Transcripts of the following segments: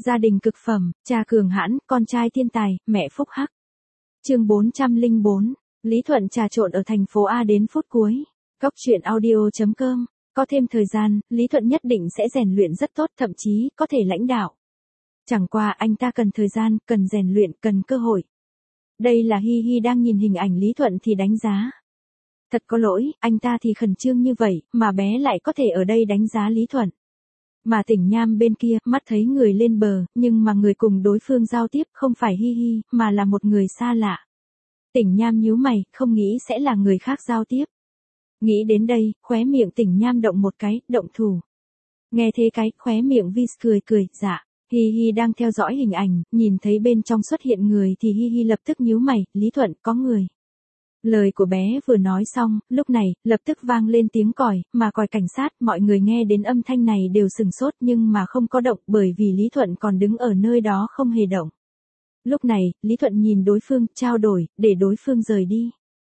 Gia đình cực phẩm, cha cường hãn, con trai thiên tài, mẹ phúc hắc. Chương 404, Lý Thuận trà trộn ở thành phố A đến phút cuối. Góc truyện audio.com. Có thêm thời gian, Lý Thuận nhất định sẽ rèn luyện rất tốt, thậm chí có thể lãnh đạo. Chẳng qua anh ta cần thời gian, cần rèn luyện, cần cơ hội. Đây là Hi Hi đang nhìn hình ảnh Lý Thuận thì đánh giá. Thật có lỗi, anh ta thì khẩn trương như vậy, mà bé lại có thể ở đây đánh giá Lý Thuận. Mà Tỉnh Nham bên kia, mắt thấy người lên bờ, nhưng mà người cùng đối phương giao tiếp không phải Hi Hi, mà là một người xa lạ. Tỉnh Nham nhíu mày, không nghĩ sẽ là người khác giao tiếp. Nghĩ đến đây, khóe miệng Tỉnh Nham động một cái, động thủ. Nghe thế cái, khóe miệng Vis cười, dạ. Hi Hi đang theo dõi hình ảnh, nhìn thấy bên trong xuất hiện người thì Hi Hi lập tức nhíu mày, Lý Thuận, có người. Lời của bé vừa nói xong, lúc này, lập tức vang lên tiếng còi, mà còi cảnh sát, mọi người nghe đến âm thanh này đều sừng sốt nhưng mà không có động bởi vì Lý Thuận còn đứng ở nơi đó không hề động. Lúc này, Lý Thuận nhìn đối phương, trao đổi, để đối phương rời đi.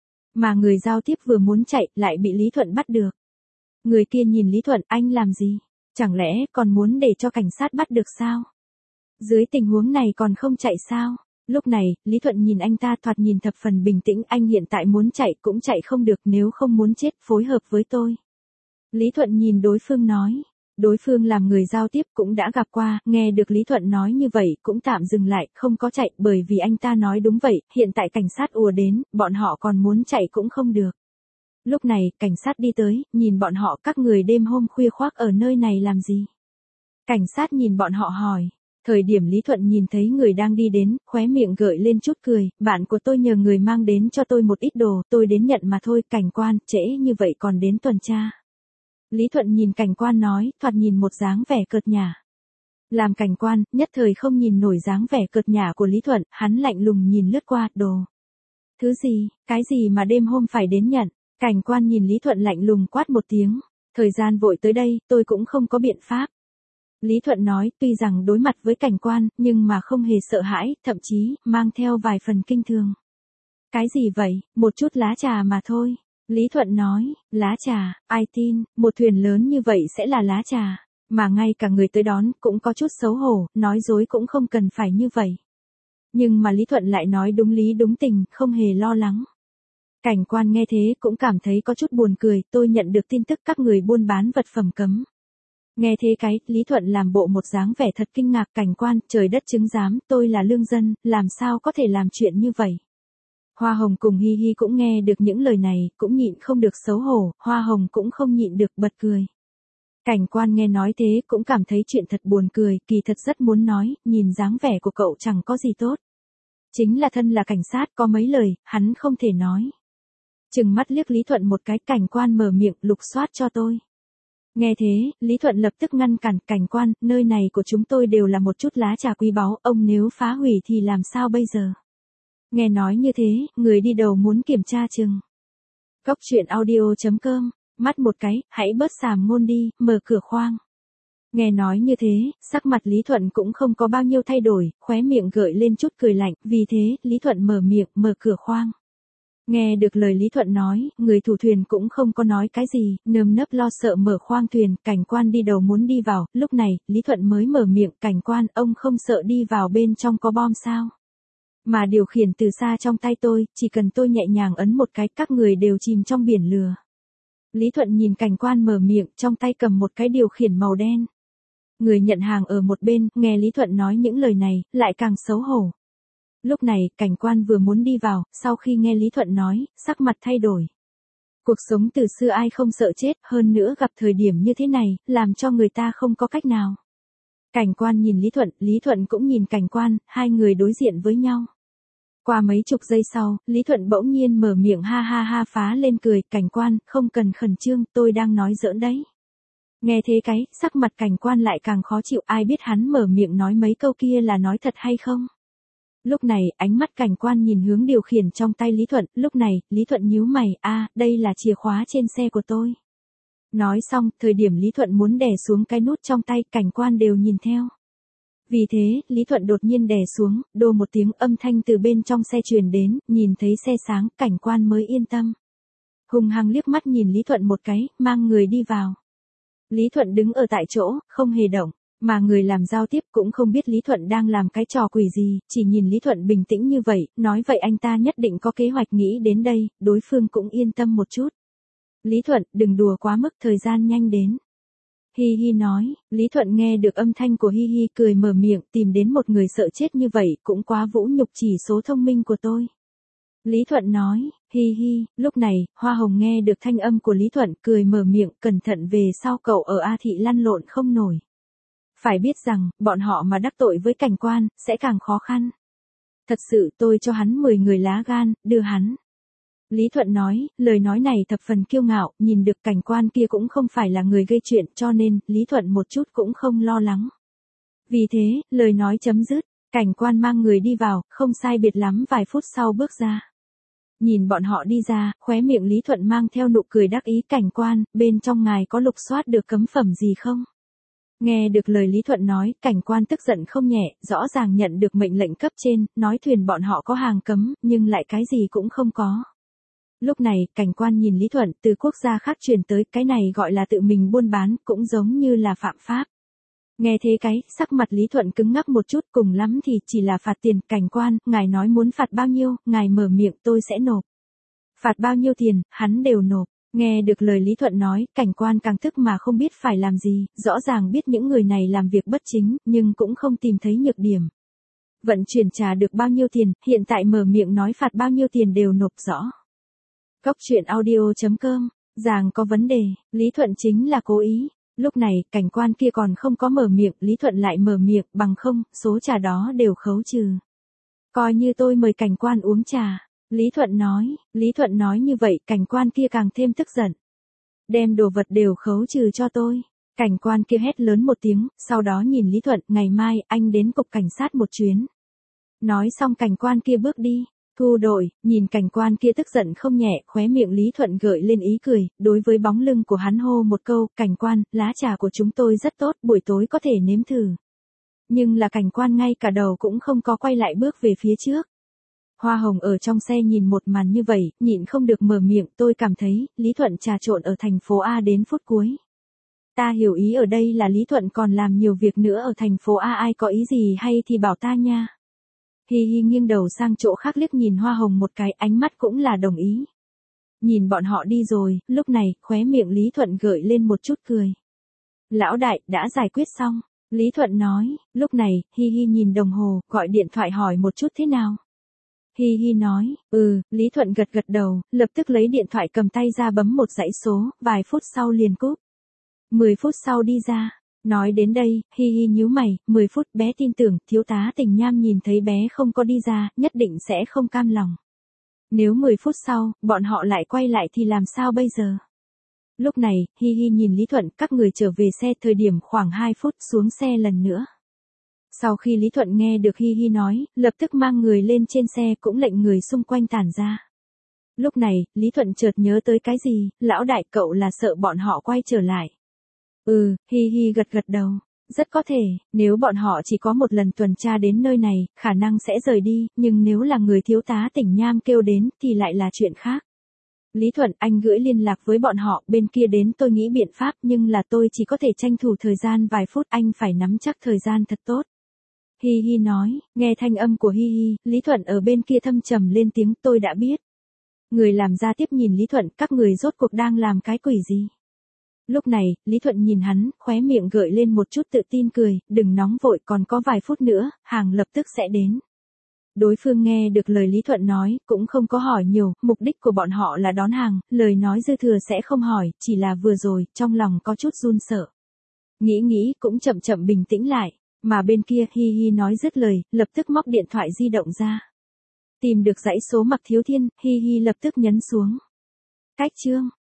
Mà người giao tiếp vừa muốn chạy, lại bị Lý Thuận bắt được. Người kia nhìn Lý Thuận, anh làm gì? Chẳng lẽ còn muốn để cho cảnh sát bắt được sao? Dưới tình huống này còn không chạy sao? Lúc này, Lý Thuận nhìn anh ta thoạt nhìn thập phần bình tĩnh, anh hiện tại muốn chạy cũng chạy không được, nếu không muốn chết, phối hợp với tôi. Lý Thuận nhìn đối phương nói. Đối phương làm người giao tiếp cũng đã gặp qua, nghe được Lý Thuận nói như vậy cũng tạm dừng lại, không có chạy, bởi vì anh ta nói đúng vậy, hiện tại cảnh sát ùa đến, bọn họ còn muốn chạy cũng không được. Lúc này, cảnh sát đi tới, nhìn bọn họ, các người đêm hôm khuya khoác ở nơi này làm gì? Cảnh sát nhìn bọn họ hỏi. Thời điểm Lý Thuận nhìn thấy người đang đi đến, khóe miệng gợi lên chút cười, bạn của tôi nhờ người mang đến cho tôi một ít đồ, tôi đến nhận mà thôi, cảnh quan, trễ như vậy còn đến tuần tra. Lý Thuận nhìn cảnh quan nói, thoạt nhìn một dáng vẻ cợt nhả. Làm cảnh quan, nhất thời không nhìn nổi dáng vẻ cợt nhả của Lý Thuận, hắn lạnh lùng nhìn lướt qua, đồ. Thứ gì, cái gì mà đêm hôm phải đến nhận? Cảnh quan nhìn Lý Thuận lạnh lùng quát một tiếng, thời gian vội tới đây, tôi cũng không có biện pháp. Lý Thuận nói, tuy rằng đối mặt với cảnh quan, nhưng mà không hề sợ hãi, thậm chí, mang theo vài phần kinh thường. Cái gì vậy, một chút lá trà mà thôi. Lý Thuận nói, lá trà, ai tin, một thuyền lớn như vậy sẽ là lá trà, mà ngay cả người tới đón cũng có chút xấu hổ, nói dối cũng không cần phải như vậy. Nhưng mà Lý Thuận lại nói đúng lý đúng tình, không hề lo lắng. Cảnh quan nghe thế cũng cảm thấy có chút buồn cười, tôi nhận được tin tức các người buôn bán vật phẩm cấm. Nghe thế cái, Lý Thuận làm bộ một dáng vẻ thật kinh ngạc, cảnh quan, trời đất chứng giám, tôi là lương dân, làm sao có thể làm chuyện như vậy. Hoa Hồng cùng Hi Hi cũng nghe được những lời này, cũng nhịn không được xấu hổ, Hoa Hồng cũng không nhịn được bật cười. Cảnh quan nghe nói thế cũng cảm thấy chuyện thật buồn cười, kỳ thật rất muốn nói, nhìn dáng vẻ của cậu chẳng có gì tốt. Chính là thân là cảnh sát, có mấy lời, hắn không thể nói. Chừng mắt liếc Lý Thuận một cái, cảnh quan mở miệng, lục soát cho tôi. Nghe thế, Lý Thuận lập tức ngăn cản, cảnh quan, nơi này của chúng tôi đều là một chút lá trà quý báu, ông nếu phá hủy thì làm sao bây giờ? Nghe nói như thế, người đi đầu muốn kiểm tra chừng. Góc truyện audio.com, mắt một cái, hãy bớt xàm ngôn đi, mở cửa khoang. Nghe nói như thế, sắc mặt Lý Thuận cũng không có bao nhiêu thay đổi, khóe miệng gợi lên chút cười lạnh, vì thế, Lý Thuận mở miệng, mở cửa khoang. Nghe được lời Lý Thuận nói, người thủ thuyền cũng không có nói cái gì, nơm nớp lo sợ mở khoang thuyền, cảnh quan đi đầu muốn đi vào, lúc này, Lý Thuận mới mở miệng, cảnh quan, ông không sợ đi vào bên trong có bom sao? Mà điều khiển từ xa trong tay tôi, chỉ cần tôi nhẹ nhàng ấn một cái, các người đều chìm trong biển lửa. Lý Thuận nhìn cảnh quan mở miệng, trong tay cầm một cái điều khiển màu đen. Người nhận hàng ở một bên, nghe Lý Thuận nói những lời này, lại càng xấu hổ. Lúc này, cảnh quan vừa muốn đi vào, sau khi nghe Lý Thuận nói, sắc mặt thay đổi. Cuộc sống từ xưa ai không sợ chết, hơn nữa gặp thời điểm như thế này, làm cho người ta không có cách nào. Cảnh quan nhìn Lý Thuận cũng nhìn cảnh quan, hai người đối diện với nhau. Qua mấy chục giây sau, Lý Thuận bỗng nhiên mở miệng ha ha ha phá lên cười, cảnh quan, không cần khẩn trương, tôi đang nói giỡn đấy. Nghe thế cái, sắc mặt cảnh quan lại càng khó chịu, ai biết hắn mở miệng nói mấy câu kia là nói thật hay không. Lúc này, ánh mắt cảnh quan nhìn hướng điều khiển trong tay Lý Thuận, lúc này, Lý Thuận nhíu mày, đây là chìa khóa trên xe của tôi. Nói xong, thời điểm Lý Thuận muốn đè xuống cái nút trong tay, cảnh quan đều nhìn theo. Vì thế, Lý Thuận đột nhiên đè xuống, đô một tiếng âm thanh từ bên trong xe truyền đến, nhìn thấy xe sáng, cảnh quan mới yên tâm. Hùng hăng liếc mắt nhìn Lý Thuận một cái, mang người đi vào. Lý Thuận đứng ở tại chỗ, không hề động. Mà người làm giao tiếp cũng không biết Lý Thuận đang làm cái trò quỷ gì, chỉ nhìn Lý Thuận bình tĩnh như vậy, nói vậy anh ta nhất định có kế hoạch nghĩ đến đây, đối phương cũng yên tâm một chút. Lý Thuận, đừng đùa quá mức, thời gian nhanh đến. Hi Hi nói, Lý Thuận nghe được âm thanh của Hi Hi cười mở miệng, tìm đến một người sợ chết như vậy cũng quá vũ nhục chỉ số thông minh của tôi. Lý Thuận nói, Hi Hi, lúc này, Hoa Hồng nghe được thanh âm của Lý Thuận cười mở miệng, cẩn thận về sau cậu ở A Thị lăn lộn không nổi. Phải biết rằng, bọn họ mà đắc tội với cảnh quan, sẽ càng khó khăn. Thật sự tôi cho hắn 10 người lá gan, đưa hắn. Lý Thuận nói, lời nói này thập phần kiêu ngạo, nhìn được cảnh quan kia cũng không phải là người gây chuyện cho nên, Lý Thuận một chút cũng không lo lắng. Vì thế, lời nói chấm dứt, cảnh quan mang người đi vào, không sai biệt lắm vài phút sau bước ra. Nhìn bọn họ đi ra, khóe miệng Lý Thuận mang theo nụ cười đắc ý cảnh quan, bên trong ngài có lục soát được cấm phẩm gì không? Nghe được lời Lý Thuận nói, cảnh quan tức giận không nhẹ, rõ ràng nhận được mệnh lệnh cấp trên, nói thuyền bọn họ có hàng cấm, nhưng lại cái gì cũng không có. Lúc này, cảnh quan nhìn Lý Thuận từ quốc gia khác truyền tới, cái này gọi là tự mình buôn bán, cũng giống như là phạm pháp. Nghe thế cái, sắc mặt Lý Thuận cứng ngắc một chút, cùng lắm thì chỉ là phạt tiền, cảnh quan, ngài nói muốn phạt bao nhiêu, ngài mở miệng tôi sẽ nộp. Phạt bao nhiêu tiền, hắn đều nộp. Nghe được lời Lý Thuận nói, cảnh quan càng tức mà không biết phải làm gì, rõ ràng biết những người này làm việc bất chính, nhưng cũng không tìm thấy nhược điểm. Vận chuyển trả được bao nhiêu tiền, hiện tại mở miệng nói phạt bao nhiêu tiền đều nộp rõ. Góc truyện audio.com, Giàng có vấn đề, Lý Thuận chính là cố ý. Lúc này, cảnh quan kia còn không có mở miệng, Lý Thuận lại mở miệng, bằng không, số trà đó đều khấu trừ. Coi như tôi mời cảnh quan uống trà. Lý Thuận nói như vậy, cảnh quan kia càng thêm tức giận. Đem đồ vật đều khấu trừ cho tôi. Cảnh quan kia hét lớn một tiếng, sau đó nhìn Lý Thuận, ngày mai, anh đến cục cảnh sát một chuyến. Nói xong cảnh quan kia bước đi. Thu đội, nhìn cảnh quan kia tức giận không nhẹ, khóe miệng Lý Thuận gợi lên ý cười, đối với bóng lưng của hắn hô một câu, cảnh quan, lá trà của chúng tôi rất tốt, buổi tối có thể nếm thử. Nhưng là cảnh quan ngay cả đầu cũng không có quay lại bước về phía trước. Hoa Hồng ở trong xe nhìn một màn như vậy, nhịn không được mở miệng, tôi cảm thấy, Lý Thuận trà trộn ở thành phố A đến phút cuối. Ta hiểu ý ở đây là Lý Thuận còn làm nhiều việc nữa ở thành phố A, ai có ý gì hay thì bảo ta nha. Hi Hi nghiêng đầu sang chỗ khác liếc nhìn Hoa Hồng một cái, ánh mắt cũng là đồng ý. Nhìn bọn họ đi rồi, lúc này, khóe miệng Lý Thuận gợi lên một chút cười. Lão đại, đã giải quyết xong. Lý Thuận nói, lúc này, Hi Hi nhìn đồng hồ, gọi điện thoại hỏi một chút thế nào. Hi Hi nói, Lý Thuận gật gật đầu, lập tức lấy điện thoại cầm tay ra bấm một dãy số, vài phút sau liền cúp. 10 phút sau đi ra. Nói đến đây, Hi Hi nhíu mày, 10 phút bé tin tưởng, thiếu tá Tình Nham nhìn thấy bé không có đi ra, nhất định sẽ không cam lòng. Nếu 10 phút sau, bọn họ lại quay lại thì làm sao bây giờ? Lúc này, Hi Hi nhìn Lý Thuận, các người trở về xe thời điểm khoảng 2 phút xuống xe lần nữa. Sau khi Lý Thuận nghe được Hi Hi nói, lập tức mang người lên trên xe cũng lệnh người xung quanh tản ra. Lúc này, Lý Thuận chợt nhớ tới cái gì, lão đại cậu là sợ bọn họ quay trở lại. Hi Hi gật gật đầu. Rất có thể, nếu bọn họ chỉ có một lần tuần tra đến nơi này, khả năng sẽ rời đi, nhưng nếu là người thiếu tá Tỉnh Nham kêu đến, thì lại là chuyện khác. Lý Thuận, anh gửi liên lạc với bọn họ, bên kia đến tôi nghĩ biện pháp, nhưng là tôi chỉ có thể tranh thủ thời gian vài phút, anh phải nắm chắc thời gian thật tốt. Hi Hi nói, nghe thanh âm của Hi Hi, Lý Thuận ở bên kia thâm trầm lên tiếng, tôi đã biết. Người làm ra tiếp nhìn Lý Thuận, các người rốt cuộc đang làm cái quỷ gì? Lúc này, Lý Thuận nhìn hắn, khóe miệng gợi lên một chút tự tin cười, đừng nóng vội, còn có vài phút nữa, hàng lập tức sẽ đến. Đối phương nghe được lời Lý Thuận nói, cũng không có hỏi nhiều, mục đích của bọn họ là đón hàng, lời nói dư thừa sẽ không hỏi, chỉ là vừa rồi, trong lòng có chút run sợ. Nghĩ cũng chậm chậm bình tĩnh lại, mà bên kia Hi Hi nói dứt lời, lập tức móc điện thoại di động ra. Tìm được dãy số Mạc Thiếu Thiên, Hi Hi lập tức nhấn xuống. Cách chương.